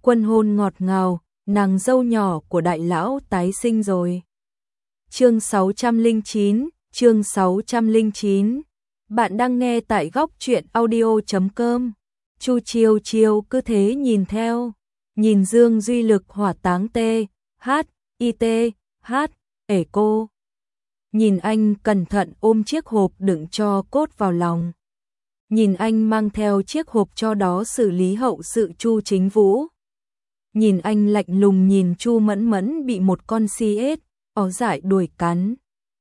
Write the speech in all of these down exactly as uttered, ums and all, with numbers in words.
Quân hôn ngọt ngào, nàng dâu nhỏ của đại lão tái sinh rồi. Chương sáu trăm lẻ chín, chương sáu trăm lẻ chín. Bạn đang nghe tại góc truyện audio chấm com. Chu Chiêu Chiêu cứ thế nhìn theo, nhìn Dương Duy Lực hỏa táng tê, hát, y tê, hát, ể cô. Nhìn anh cẩn thận ôm chiếc hộp đựng cho cốt vào lòng. Nhìn anh mang theo chiếc hộp cho đó xử lý hậu sự Chu Chính Vũ. Nhìn anh lạnh lùng nhìn Chu Mẫn Mẫn bị một con si ếch ó dại đuổi cắn.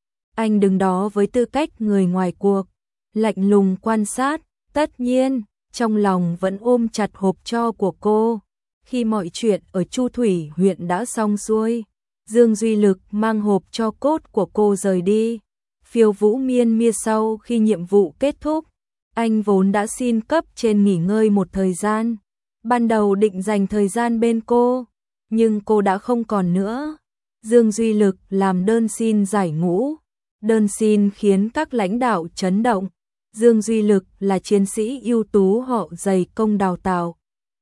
Anh đứng đó với tư cách người ngoài cuộc, lạnh lùng quan sát, tất nhiên, trong lòng vẫn ôm chặt hộp tro của cô. Khi mọi chuyện ở Chu Thủy huyện đã xong xuôi, Dương Duy Lực mang hộp tro cốt của cô rời đi. Phiêu Vũ Miên Mia sau khi nhiệm vụ kết thúc, anh vốn đã xin cấp trên nghỉ ngơi một thời gian. Ban đầu định dành thời gian bên cô, nhưng cô đã không còn nữa. Dương Duy Lực làm đơn xin giải ngũ. Đơn xin khiến các lãnh đạo chấn động. Dương Duy Lực là chiến sĩ ưu tú họ dày công đào tạo,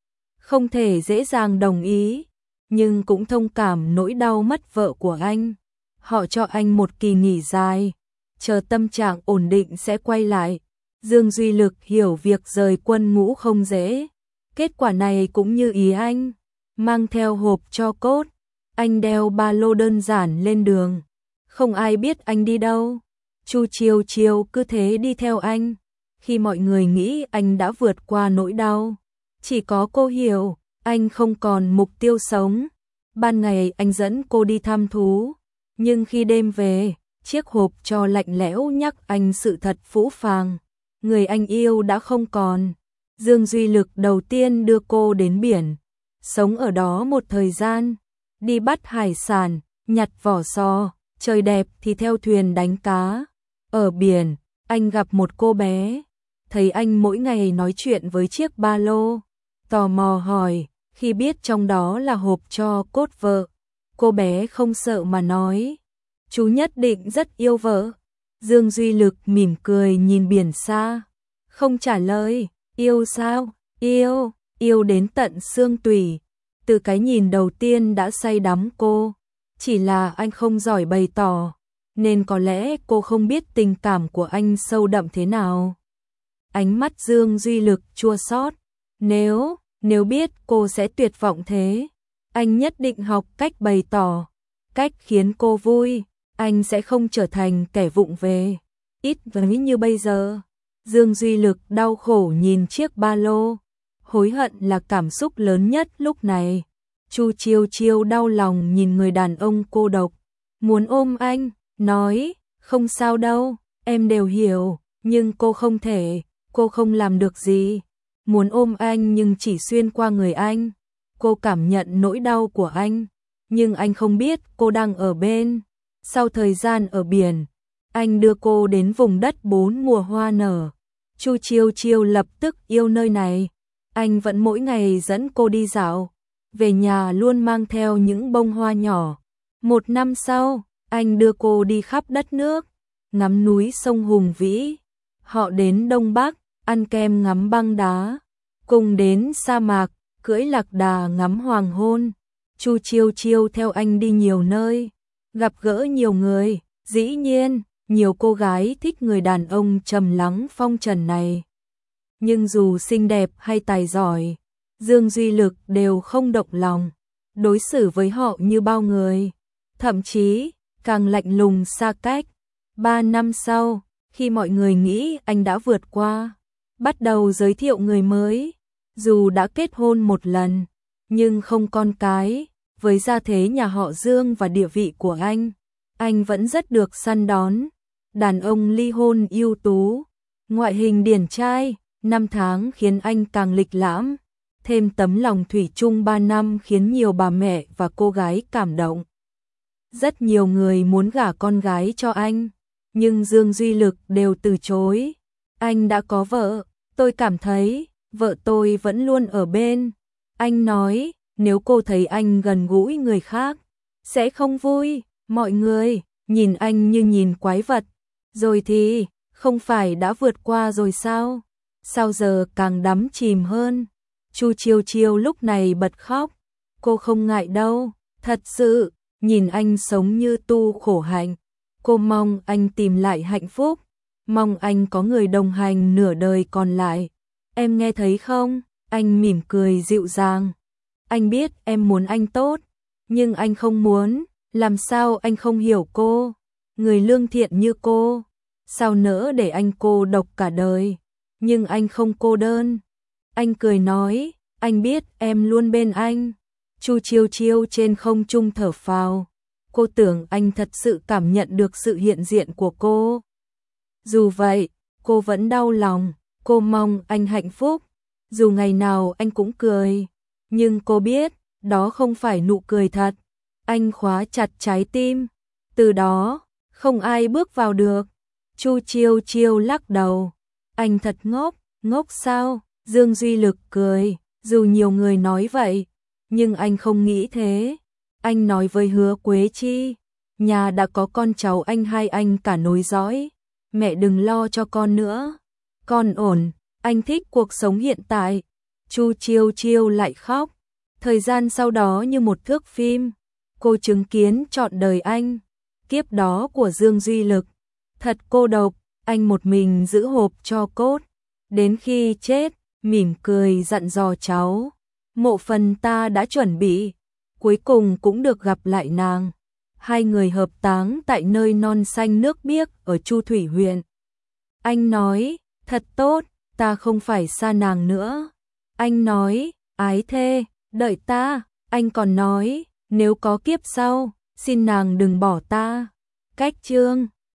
không thể dễ dàng đồng ý, nhưng cũng thông cảm nỗi đau mất vợ của anh. Họ cho anh một kỳ nghỉ dài, chờ tâm trạng ổn định sẽ quay lại. Dương Duy Lực hiểu việc rời quân ngũ không dễ. Kết quả này cũng như ý anh, mang theo hộp tro cốt, anh đeo ba lô đơn giản lên đường. Không ai biết anh đi đâu. Chu Chiêu Chiêu cứ thế đi theo anh. Khi mọi người nghĩ anh đã vượt qua nỗi đau, chỉ có cô hiểu, anh không còn mục tiêu sống. Ban ngày anh dẫn cô đi thăm thú, nhưng khi đêm về, chiếc hộp tro lạnh lẽo nhắc anh sự thật phũ phàng. Người anh yêu đã không còn. Dương Duy Lực đầu tiên đưa cô đến biển, sống ở đó một thời gian, đi bắt hải sản, nhặt vỏ sò, trời đẹp thì theo thuyền đánh cá. Ở biển, anh gặp một cô bé, thấy anh mỗi ngày nói chuyện với chiếc ba lô, tò mò hỏi, khi biết trong đó là hộp tro cốt vợ, cô bé không sợ mà nói, chú nhất định rất yêu vợ. Dương Duy Lực mỉm cười nhìn biển xa, không trả lời. Yêu sao? Yêu, yêu đến tận xương tủy. Từ cái nhìn đầu tiên đã say đắm cô. Chỉ là anh không giỏi bày tỏ, nên có lẽ cô không biết tình cảm của anh sâu đậm thế nào. Ánh mắt Dương Duy Lực chua xót. Nếu, nếu biết cô sẽ tuyệt vọng thế, anh nhất định học cách bày tỏ, cách khiến cô vui. Anh sẽ không trở thành kẻ vụng về, ít với như bây giờ. Dương Duy Lực đau khổ nhìn chiếc ba lô, hối hận là cảm xúc lớn nhất lúc này. Chu Chiêu Chiêu đau lòng nhìn người đàn ông cô độc, muốn ôm anh, nói, không sao đâu, em đều hiểu, nhưng cô không thể, cô không làm được gì. Muốn ôm anh nhưng chỉ xuyên qua người anh. Cô cảm nhận nỗi đau của anh, nhưng anh không biết cô đang ở bên. Sau thời gian ở biển, anh đưa cô đến vùng đất bốn mùa hoa nở. Chu Chiêu Chiêu lập tức yêu nơi này. Anh vẫn mỗi ngày dẫn cô đi dạo, về nhà luôn mang theo những bông hoa nhỏ. Một năm sau, anh đưa cô đi khắp đất nước, ngắm núi sông hùng vĩ. Họ đến Đông Bắc, ăn kem ngắm băng đá, cùng đến sa mạc, cưỡi lạc đà ngắm hoàng hôn. Chu Chiêu Chiêu theo anh đi nhiều nơi, gặp gỡ nhiều người, dĩ nhiên, nhiều cô gái thích người đàn ông trầm lắng phong trần này. Nhưng dù xinh đẹp hay tài giỏi, Dương Duy Lực đều không động lòng, đối xử với họ như bao người, thậm chí càng lạnh lùng xa cách. Ba năm sau, khi mọi người nghĩ anh đã vượt qua, bắt đầu giới thiệu người mới, dù đã kết hôn một lần, nhưng không con cái, với gia thế nhà họ Dương và địa vị của anh, anh vẫn rất được săn đón. Đàn ông ly hôn ưu tú, ngoại hình điển trai, năm tháng khiến anh càng lịch lãm, thêm tấm lòng thủy chung ba năm khiến nhiều bà mẹ và cô gái cảm động. Rất nhiều người muốn gả con gái cho anh, nhưng Dương Duy Lực đều từ chối. Anh đã có vợ, tôi cảm thấy vợ tôi vẫn luôn ở bên. Anh nói, nếu cô thấy anh gần gũi người khác, sẽ không vui. Mọi người nhìn anh như nhìn quái vật. Rồi thì, không phải đã vượt qua rồi sao? Sao giờ càng đắm chìm hơn? Chu Chiêu Chiêu lúc này bật khóc. Cô không ngại đâu, thật sự, nhìn anh sống như tu khổ hạnh. Cô mong anh tìm lại hạnh phúc, mong anh có người đồng hành nửa đời còn lại. Em nghe thấy không? Anh mỉm cười dịu dàng. Anh biết em muốn anh tốt, nhưng anh không muốn. Làm sao anh không hiểu cô? Người lương thiện như cô, sao nỡ để anh cô độc cả đời? Nhưng anh không cô đơn. Anh cười nói, anh biết em luôn bên anh. Chu Chiêu Chiêu trên không trung thở phào. Cô tưởng anh thật sự cảm nhận được sự hiện diện của cô. Dù vậy, cô vẫn đau lòng. Cô mong anh hạnh phúc. Dù ngày nào anh cũng cười, nhưng cô biết, đó không phải nụ cười thật. Anh khóa chặt trái tim. Từ đó, không ai bước vào được. Chu Chiêu Chiêu lắc đầu. Anh thật ngốc. Ngốc sao? Dương Duy Lực cười. Dù nhiều người nói vậy, nhưng anh không nghĩ thế. Anh nói với Hứa Quế Chi, nhà đã có con cháu anh hai anh cả nối dõi. Mẹ đừng lo cho con nữa. Con ổn, anh thích cuộc sống hiện tại. Chu Chiêu Chiêu lại khóc. Thời gian sau đó như một thước phim. Cô chứng kiến trọn đời anh. Kiếp đó của Dương Duy Lực. Thật cô độc, anh một mình giữ hộp cho cốt. Đến khi chết, mỉm cười dặn dò cháu. Mộ phần ta đã chuẩn bị, cuối cùng cũng được gặp lại nàng. Hai người hợp táng tại nơi non xanh nước biếc ở Chu Thủy huyện. Anh nói, thật tốt, ta không phải xa nàng nữa. Anh nói, ái thê, đợi ta. Anh còn nói, nếu có kiếp sau, xin nàng đừng bỏ ta. Cách chương